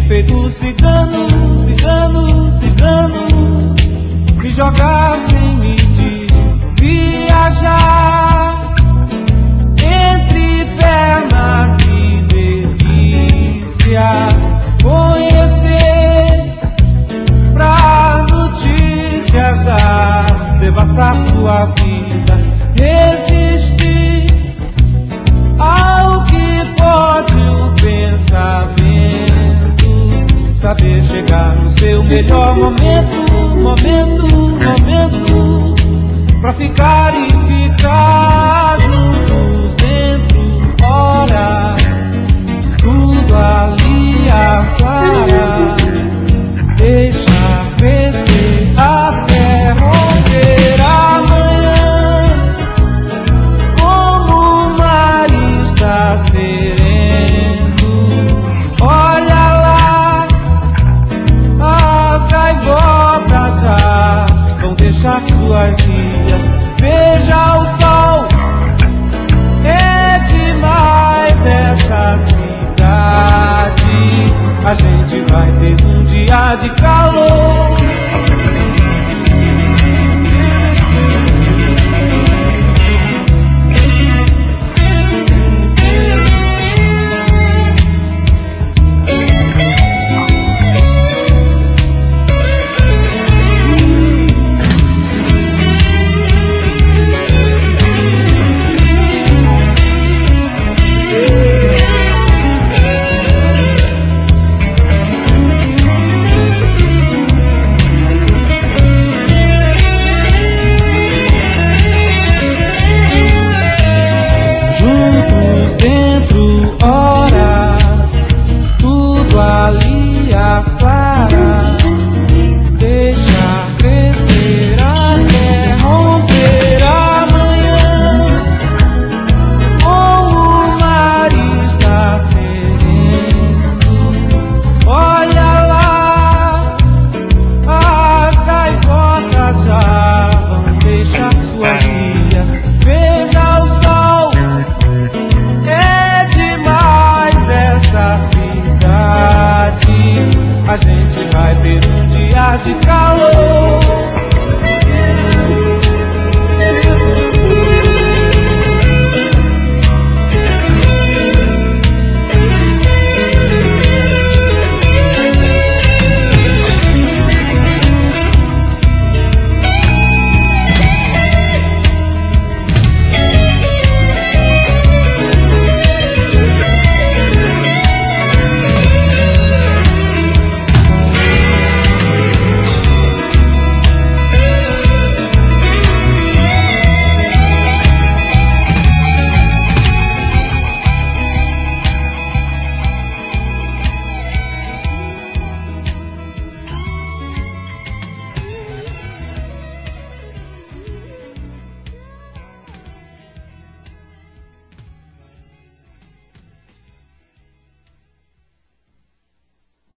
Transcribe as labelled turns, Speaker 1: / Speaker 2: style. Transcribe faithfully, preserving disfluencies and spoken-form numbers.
Speaker 1: feito cigano, cigano, cigano, me jogar sem medir, viajar entre pernas e delícias, conhecer pra notícias dar, devassar sua vida, resistir ao que pode o pensamento, saber chegar no seu melhor momento, momento, momento, pra ficar e ficar juntos dentro, horas, tudo ali as claras, deixa crescer até romper amanhã, como o mar está sereno, olha lá, as gaivotas já vão deixar suas ilhas, veja o sol, é demais essa cidade, a gente vai ter um dia de calor. Ali as